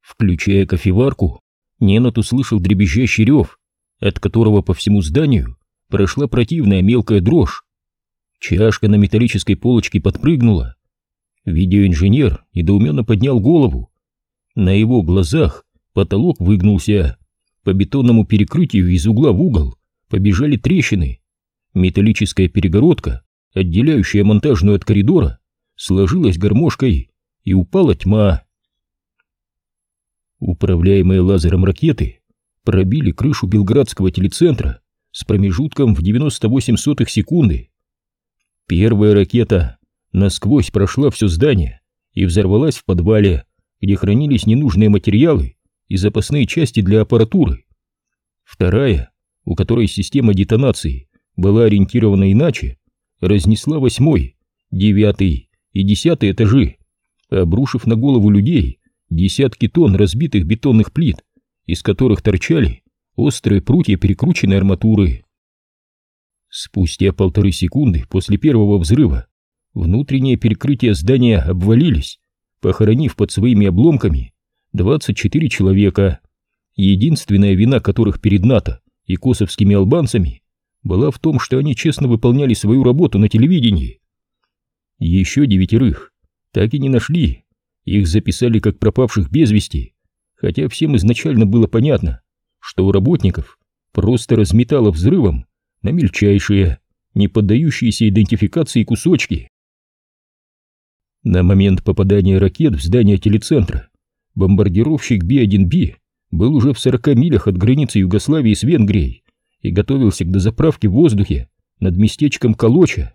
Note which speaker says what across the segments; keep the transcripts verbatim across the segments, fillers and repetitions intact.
Speaker 1: Включая кофеварку, Ненад услышал дребезжащий рев, от которого по всему зданию прошла противная мелкая дрожь. Чашка на металлической полочке подпрыгнула. Видеоинженер недоуменно поднял голову. На его глазах потолок выгнулся. По бетонному перекрытию из угла в угол побежали трещины. Металлическая перегородка, отделяющая монтажную от коридора, сложилась гармошкой, и упала тьма. Управляемые лазером ракеты пробили крышу белградского телецентра с промежутком в девяносто восемь сотых секунды. Первая ракета насквозь прошла все здание и взорвалась в подвале, где хранились ненужные материалы и запасные части для аппаратуры. Вторая, у которой система детонации была ориентирована иначе, разнесла восьмой, девятый и десятый этажи, обрушив на голову людей десятки тонн разбитых бетонных плит, из которых торчали острые прутья перекрученной арматуры. Спустя полторы секунды после первого взрыва внутренние перекрытия здания обвалились, похоронив под своими обломками двадцать четыре человека, единственная вина которых перед НАТО и косовскими албанцами была в том, что они честно выполняли свою работу на телевидении. Еще девятерых так и не нашли, их записали как пропавших без вести, хотя всем изначально было понятно, что у работников просто разметало взрывом на мельчайшие, не поддающиеся идентификации кусочки. На момент попадания ракет в здание телецентра бомбардировщик Би один Би был уже в сорока милях от границы Югославии с Венгрией и готовился к дозаправке в воздухе над местечком Калоча.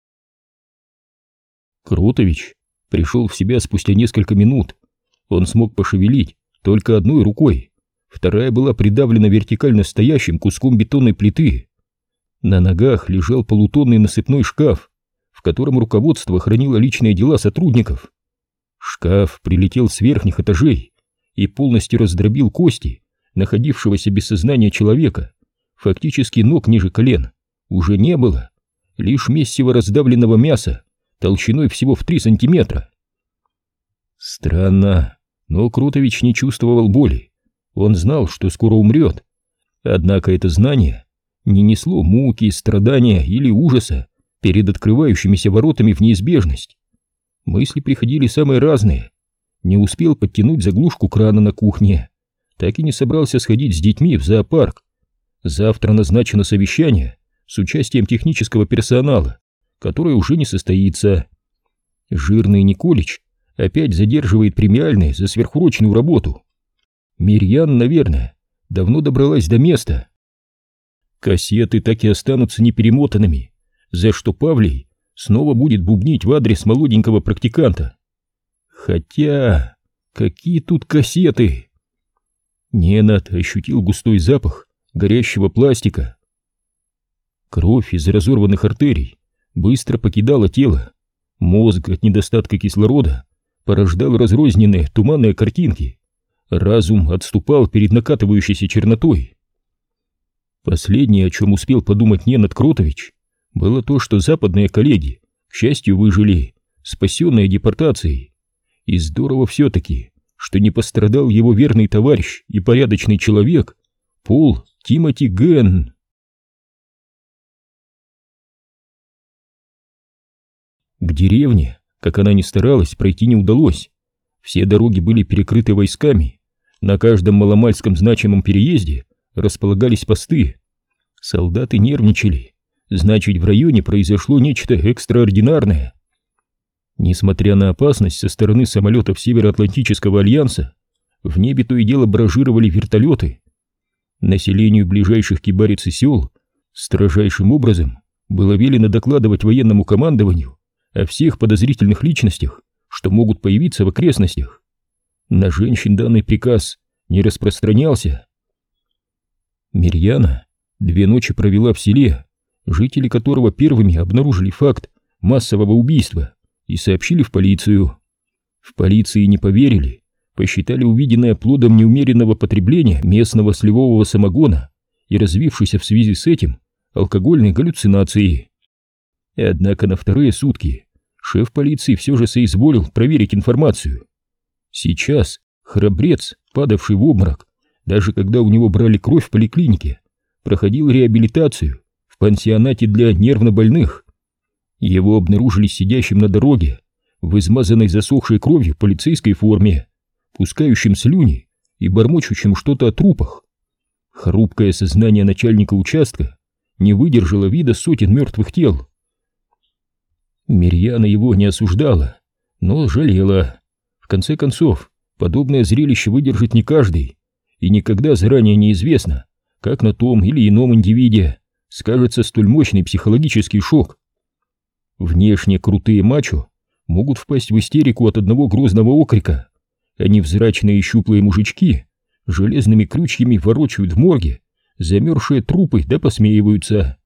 Speaker 1: Кротович пришел в себя спустя несколько минут. Он смог пошевелить только одной рукой, вторая была придавлена вертикально стоящим куском бетонной плиты. На ногах лежал полутонный насыпной шкаф, в котором руководство хранило личные дела сотрудников. Шкаф прилетел с верхних этажей и полностью раздробил кости находившегося без сознания человека. Фактически ног ниже колен уже не было, лишь месиво раздавленного мяса толщиной всего в три сантиметра. Странно, но Крутович не чувствовал боли. Он знал, что скоро умрет. Однако это знание не несло муки, страдания или ужаса перед открывающимися воротами в неизбежность. Мысли приходили самые разные. Не успел подтянуть заглушку крана на кухне, так и не собрался сходить с детьми в зоопарк. Завтра назначено совещание с участием технического персонала, которое уже не состоится. Жирный Николич опять задерживает премиальные за сверхурочную работу. Мирьян, наверное, давно добралась до места. Кассеты так и останутся неперемотанными, за что Павлий снова будет бубнить в адрес молоденького практиканта. Хотя, какие тут кассеты? Ненад ощутил густой запах горящего пластика. Кровь из разорванных артерий быстро покидала тело. Мозг от недостатка кислорода порождал разрозненные туманные картинки. Разум отступал перед накатывающейся чернотой. Последнее, о чем успел подумать Ненад Кротович, было то, что западные коллеги, к счастью, выжили, спасенные депортацией. И здорово все-таки, что не пострадал его верный товарищ и порядочный человек Пол Тимоти Ген. К деревне, как она ни старалась, пройти не удалось. Все дороги были перекрыты войсками. На каждом маломальском значимом переезде располагались посты. Солдаты нервничали. Значит, в районе произошло нечто экстраординарное. Несмотря на опасность со стороны самолетов Североатлантического альянса, в небе то и дело баражировали вертолеты. Населению ближайших кибарец и сел строжайшим образом было велено докладывать военному командованию о всех подозрительных личностях, что могут появиться в окрестностях. На женщин данный приказ не распространялся. Мирьяна две ночи провела в селе, жители которого первыми обнаружили факт массового убийства и сообщили в полицию. В полиции не поверили, посчитали увиденное плодом неумеренного потребления местного сливового самогона и развившейся в связи с этим алкогольной галлюцинации. Однако на вторые сутки шеф полиции все же соизволил проверить информацию. Сейчас Храбрец, падавший в обморок, даже когда у него брали кровь в поликлинике, проходил реабилитацию в пансионате для нервнобольных. Его обнаружили сидящим на дороге в измазанной засохшей кровью полицейской форме, пускающим слюни и бормочущим что-то о трупах. Хрупкое сознание начальника участка не выдержало вида сотен мертвых тел. Мирьяна его не осуждала, но жалела. В конце концов, подобное зрелище выдержит не каждый, и никогда заранее неизвестно, как на том или ином индивиде скажется столь мощный психологический шок. Внешне крутые мачо могут впасть в истерику от одного грозного окрика, а невзрачные и щуплые мужички железными крючьями ворочают в морге замерзшие трупы да посмеиваются.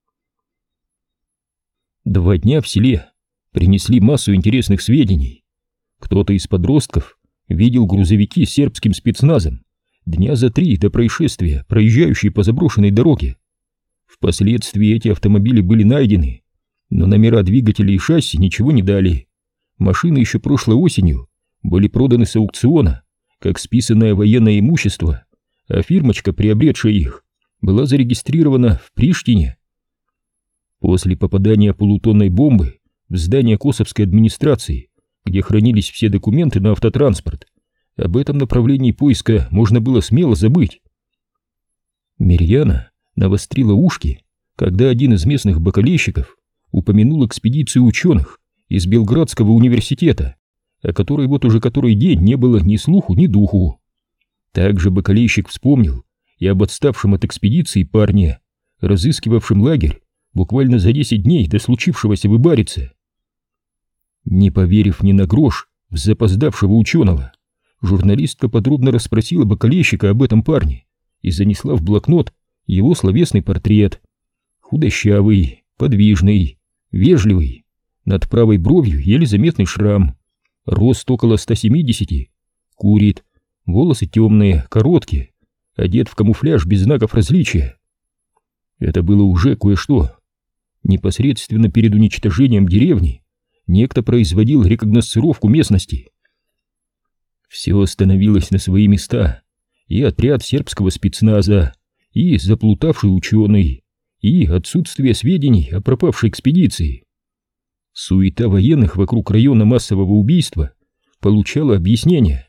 Speaker 1: Два дня в селе принесли массу интересных сведений. Кто-то из подростков видел грузовики с сербским спецназом дня за три до происшествия, проезжающие по заброшенной дороге. Впоследствии эти автомобили были найдены, но номера двигателей и шасси ничего не дали. Машины еще прошлой осенью были проданы с аукциона, как списанное военное имущество, а фирмочка, приобретшая их, была зарегистрирована в Приштине. После попадания полутонной бомбы в здание Косовской администрации, где хранились все документы на автотранспорт, об этом направлении поиска можно было смело забыть. Мирьяна навострила ушки, когда один из местных бакалейщиков упомянул экспедицию ученых из Белградского университета, о которой вот уже который день не было ни слуху, ни духу. Также бакалейщик вспомнил и об отставшем от экспедиции парне, разыскивавшем лагерь буквально за десять дней до случившегося в Ибарице. Не поверив ни на грош в запоздавшего ученого, журналистка подробно расспросила бакалейщика об этом парне и занесла в блокнот его словесный портрет. Худощавый, подвижный, вежливый, над правой бровью еле заметный шрам, рост около ста семидесяти, курит, волосы темные, короткие, одет в камуфляж без знаков различия. Это было уже кое-что. Непосредственно перед уничтожением деревни некто производил рекогносцировку местности. Все становилось на свои места: и отряд сербского спецназа, и заплутавший ученый, и отсутствие сведений о пропавшей экспедиции. Суета военных вокруг района массового убийства получала объяснение.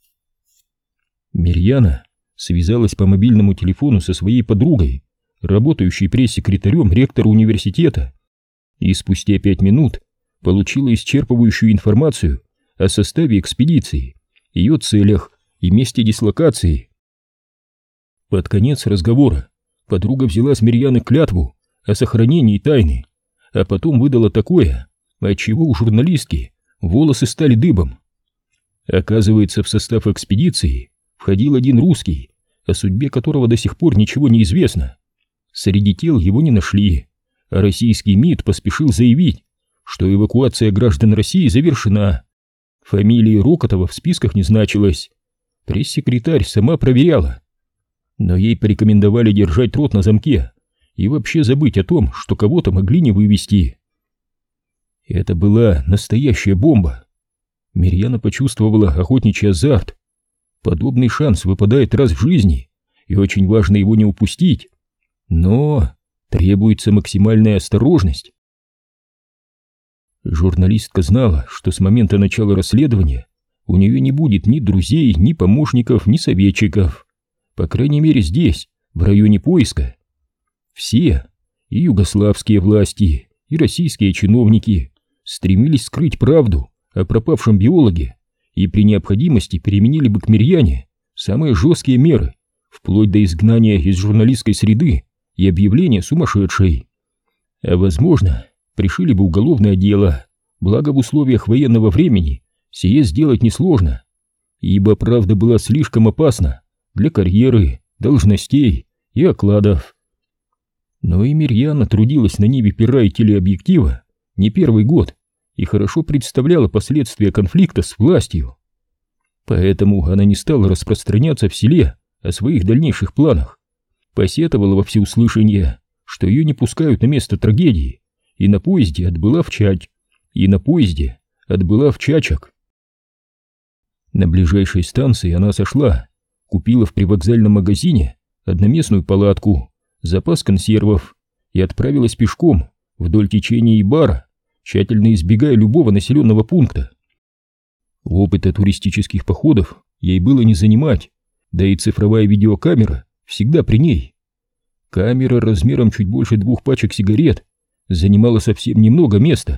Speaker 1: Мирьяна связалась по мобильному телефону со своей подругой, работающей пресс-секретарем ректора университета, и спустя пять минут получила исчерпывающую информацию о составе экспедиции, ее целях и месте дислокации. Под конец разговора подруга взяла с Мирьяны клятву о сохранении тайны, а потом выдала такое, отчего у журналистки волосы стали дыбом. Оказывается, в состав экспедиции входил один русский, о судьбе которого до сих пор ничего не известно. Среди тел его не нашли, а российский МИД поспешил заявить, что эвакуация граждан России завершена. Фамилии Рокотова в списках не значилось. Пресс-секретарь сама проверяла. Но ей порекомендовали держать рот на замке и вообще забыть о том, что кого-то могли не вывести. Это была настоящая бомба. Мирьяна почувствовала охотничий азарт. Подобный шанс выпадает раз в жизни, и очень важно его не упустить. Но требуется максимальная осторожность. Журналистка знала, что с момента начала расследования у нее не будет ни друзей, ни помощников, ни советчиков. По крайней мере здесь, в районе поиска. Все, и югославские власти, и российские чиновники, стремились скрыть правду о пропавшем биологе и при необходимости применили бы к Мирьяне самые жесткие меры, вплоть до изгнания из журналистской среды и объявления сумасшедшей. А возможно, пришили бы уголовное дело, благо в условиях военного времени сие сделать несложно, ибо правда была слишком опасна для карьеры, должностей и окладов. Но и Мирьяна трудилась на ниве пера и телеобъектива не первый год и хорошо представляла последствия конфликта с властью. Поэтому она не стала распространяться в селе о своих дальнейших планах, посетовала во всеуслышание, что ее не пускают на место трагедии, и на поезде отбыла в Чать, и на поезде отбыла в Чачак. На ближайшей станции она сошла, купила в привокзальном магазине одноместную палатку, запас консервов и отправилась пешком вдоль течения Ибара, тщательно избегая любого населенного пункта. Опыта туристических походов ей было не занимать, да и цифровая видеокамера всегда при ней. Камера размером чуть больше двух пачек сигарет занимала совсем немного места.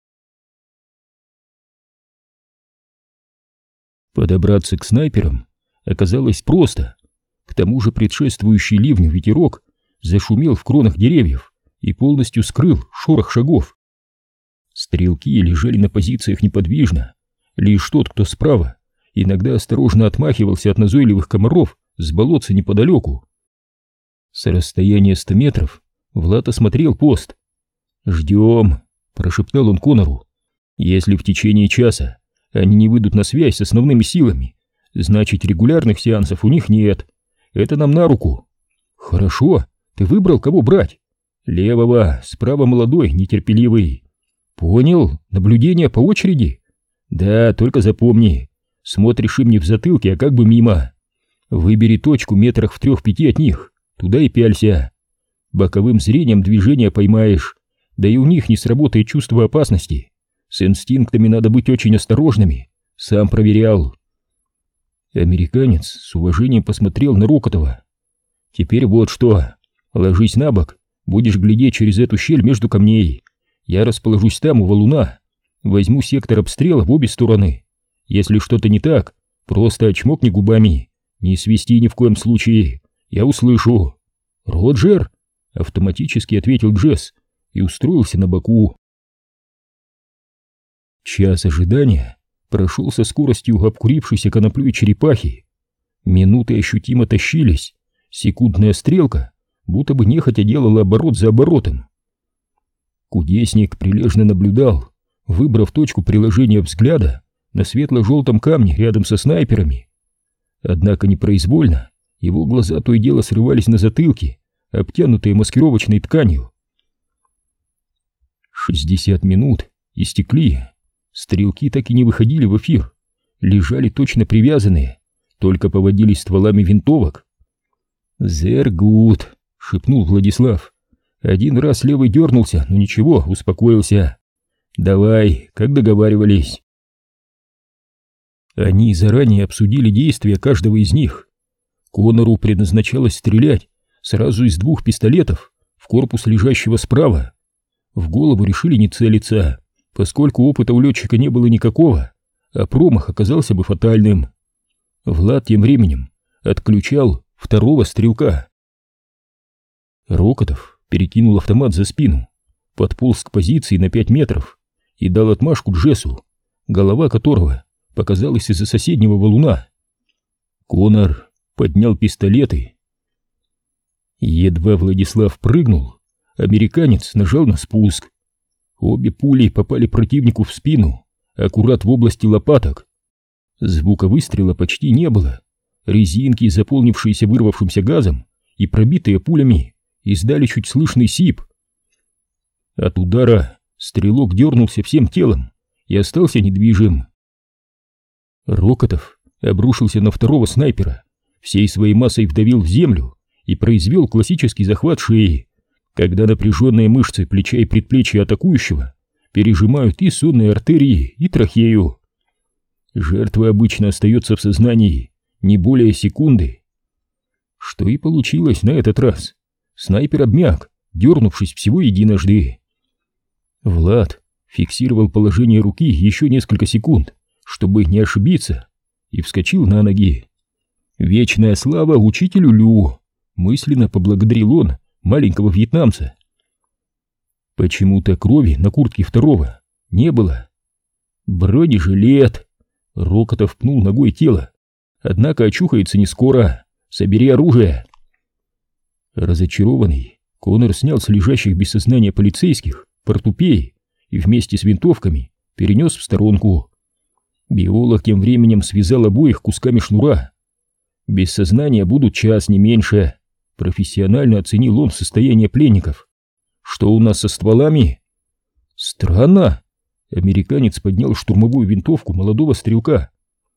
Speaker 1: Подобраться к снайперам оказалось просто. К тому же предшествующий ливню ветерок зашумел в кронах деревьев и полностью скрыл шорох шагов. Стрелки лежали на позициях неподвижно, лишь тот, кто справа, иногда осторожно отмахивался от назойливых комаров с болотца неподалеку. С расстояния ста метров Влад осмотрел пост. «Ждем», — прошептал он Конору. «Если в течение часа они не выйдут на связь с основными силами, значит, регулярных сеансов у них нет. Это нам на руку». «Хорошо, ты выбрал, кого брать?» «Левого, справа молодой, нетерпеливый». «Понял, наблюдение по очереди?» «Да, только запомни, смотришь им не в затылке, а как бы мимо. Выбери точку метрах в трех-пяти от них, туда и пялься. Боковым зрением движения поймаешь, да и у них не сработает чувство опасности. С инстинктами надо быть очень осторожными, сам проверял». Американец с уважением посмотрел на Рокотова. «Теперь вот что, ложись на бок, будешь глядеть через эту щель между камней. Я расположусь там у валуна, возьму сектор обстрела в обе стороны. Если что-то не так, просто очмокни губами, не свисти ни в коем случае, я услышу». «Роджер!» — автоматически ответил Джесс и устроился на боку. Час ожидания прошел со скоростью обкурившейся коноплей черепахи. Минуты ощутимо тащились, секундная стрелка будто бы нехотя делала оборот за оборотом. Кудесник прилежно наблюдал, выбрав точку приложения взгляда на светло-желтом камне рядом со снайперами. Однако непроизвольно его глаза то и дело срывались на затылке, обтянутые маскировочной тканью. Шестьдесят минут истекли. Стрелки так и не выходили в эфир, лежали точно привязанные, только поводили стволами винтовок. «Зергут», — шепнул Владислав. Один раз левый дернулся, но ничего, успокоился. «Давай, как договаривались». Они заранее обсудили действия каждого из них. Конору предназначалось стрелять сразу из двух пистолетов в корпус лежащего справа. В голову решили не целиться, поскольку опыта у летчика не было никакого, а промах оказался бы фатальным. Влад тем временем отключал второго стрелка. Рокотов перекинул автомат за спину, подполз к позиции на пять метров и дал отмашку Джессу, голова которого показалась из-за соседнего валуна. Конор поднял пистолеты. Едва Владислав прыгнул, американец нажал на спуск. Обе пули попали противнику в спину, аккурат в области лопаток. Звука выстрела почти не было. Резинки, заполнившиеся вырвавшимся газом и пробитые пулями, издали чуть слышный сип. От удара стрелок дернулся всем телом и остался недвижим. Рокотов обрушился на второго снайпера, всей своей массой вдавил в землю и произвел классический захват шеи, когда напряженные мышцы плеча и предплечья атакующего пережимают и сонные артерии, и трахею. Жертва обычно остается в сознании не более секунды. Что и получилось на этот раз. Снайпер обмяк, дернувшись всего единожды. Влад фиксировал положение руки еще несколько секунд, чтобы не ошибиться, и вскочил на ноги. «Вечная слава учителю Лю!» — мысленно поблагодарил он маленького вьетнамца. Почему-то крови на куртке второго не было. «Бронежилет!» — Рокотов пнул ногой тело. «Однако очухается не скоро. Собери оружие!» Разочарованный, Конор снял с лежащих без сознания полицейских портупеи и вместе с винтовками перенес в сторонку. Биолог тем временем связал обоих кусками шнура. «Без сознания будут час, не меньше», — профессионально оценил он состояние пленников. «Что у нас со стволами?» «Странно». Американец поднял штурмовую винтовку молодого стрелка.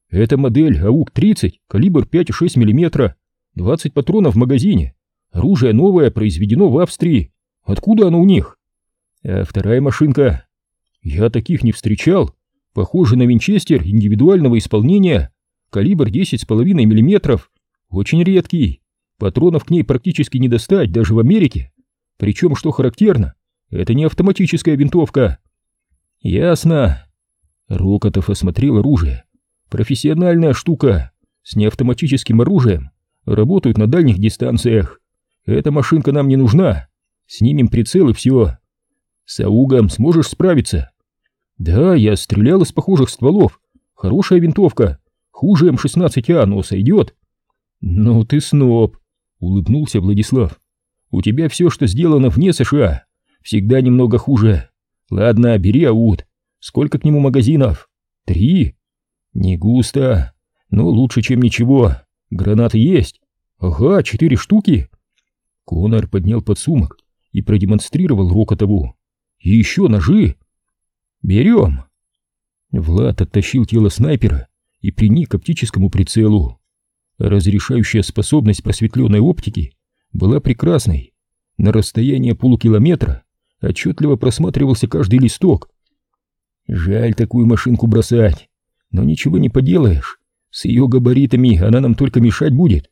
Speaker 1: Это модель АУК тридцать, калибр пять и шесть миллиметра, двадцать патронов в магазине. Оружие новое, произведено в Австрии. Откуда оно у них? А вторая машинка? Я таких не встречал. Похоже на винчестер индивидуального исполнения, калибр десять с половиной миллиметров. Очень редкий. Патронов к ней практически не достать, даже в Америке. Причем, что характерно, это не автоматическая винтовка. Ясно. Рокотов осмотрел оружие. Профессиональная штука. С неавтоматическим оружием работают на дальних дистанциях. Эта машинка нам не нужна. Снимем прицел и все. С АУГом сможешь справиться? Да, я стрелял из похожих стволов. Хорошая винтовка. Хуже эм шестнадцать а, но сойдет. Ну ты сноб, улыбнулся Владислав. У тебя все, что сделано вне США, всегда немного хуже. Ладно, бери АУД. Сколько к нему магазинов? Три? Не густо, но лучше, чем ничего. Гранаты есть? Ага, четыре штуки. Конор поднял подсумок и продемонстрировал Рокотову. И еще ножи. Берем. Влад оттащил тело снайпера и приник к оптическому прицелу. Разрешающая способность просветленной оптики была прекрасной. На расстоянии полукилометра отчетливо просматривался каждый листок. Жаль такую машинку бросать, но ничего не поделаешь. С ее габаритами она нам только мешать будет.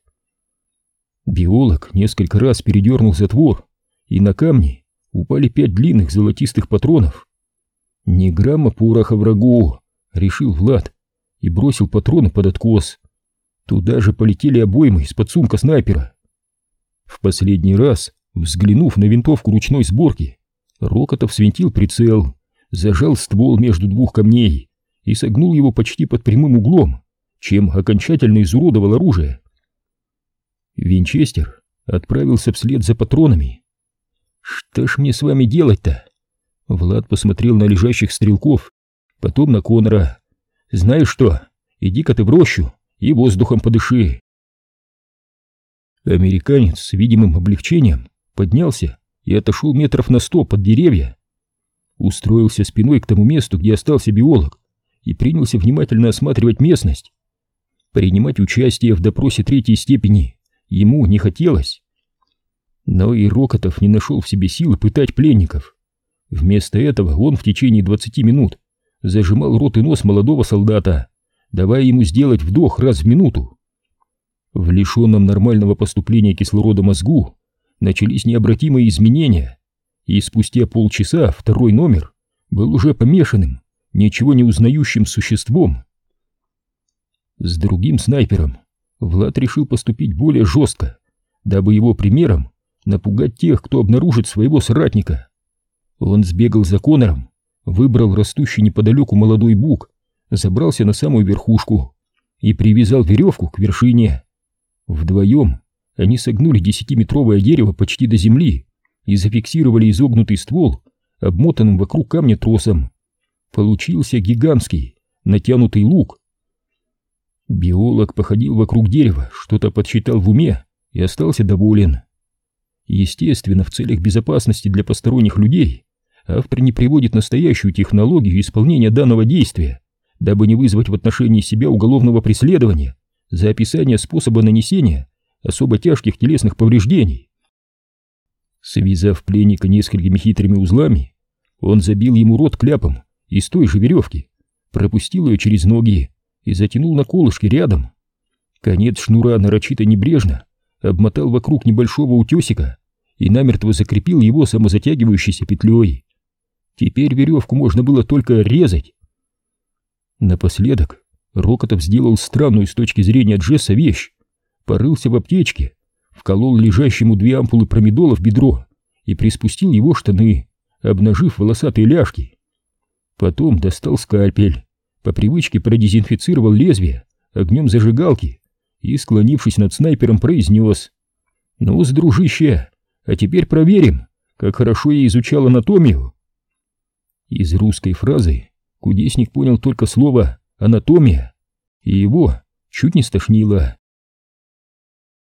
Speaker 1: Биолог несколько раз передернул затвор, и на камни упали пять длинных золотистых патронов. «Ни грамма пороха врагу», — решил Влад и бросил патроны под откос. Туда же полетели обоймы из-под сумка снайпера. В последний раз, взглянув на винтовку ручной сборки, Рокотов свинтил прицел, зажал ствол между двух камней и согнул его почти под прямым углом, чем окончательно изуродовал оружие. Винчестер отправился вслед за патронами. «Что ж мне с вами делать-то?» Влад посмотрел на лежащих стрелков, потом на Конора. «Знаешь что, иди-ка ты в рощу и воздухом подыши». Американец с видимым облегчением поднялся и отошел метров на сто под деревья. Устроился спиной к тому месту, где остался биолог, и принялся внимательно осматривать местность. Принимать участие в допросе третьей степени ему не хотелось. Но и Рокотов не нашел в себе силы пытать пленников. Вместо этого он в течение двадцати минут зажимал рот и нос молодого солдата, давая ему сделать вдох раз в минуту. В лишенном нормального поступления кислорода мозгу начались необратимые изменения, и спустя полчаса второй номер был уже помешанным, ничего не узнающим существом. С другим снайпером Влад решил поступить более жестко, дабы его примером напугать тех, кто обнаружит своего соратника. Он сбегал за Конором, выбрал растущий неподалеку молодой бук, забрался на самую верхушку и привязал веревку к вершине. Вдвоем они согнули десятиметровое дерево почти до земли и зафиксировали изогнутый ствол обмотанным вокруг камня тросом. Получился гигантский натянутый лук. Биолог походил вокруг дерева, что-то подсчитал в уме и остался доволен. Естественно, в целях безопасности для посторонних людей автор не приводит настоящую технологию исполнения данного действия, дабы не вызвать в отношении себя уголовного преследования за описание способа нанесения особо тяжких телесных повреждений. Связав пленника несколькими хитрыми узлами, он забил ему рот кляпом из той же веревки, пропустил ее через ноги и затянул на колышке рядом. Конец шнура нарочито небрежно обмотал вокруг небольшого утесика и намертво закрепил его самозатягивающейся петлей. Теперь веревку можно было только резать. Напоследок Рокотов сделал странную с точки зрения Джесса вещь. Порылся в аптечке, вколол лежащему две ампулы промедола в бедро и приспустил его штаны, обнажив волосатые ляжки. Потом достал скальпель, по привычке продезинфицировал лезвие огнем зажигалки и, склонившись над снайпером, произнес: «Ну-с, дружище, а теперь проверим, как хорошо я изучал анатомию». Из русской фразы кудесник понял только слово «анатомия», и его чуть не стошнило.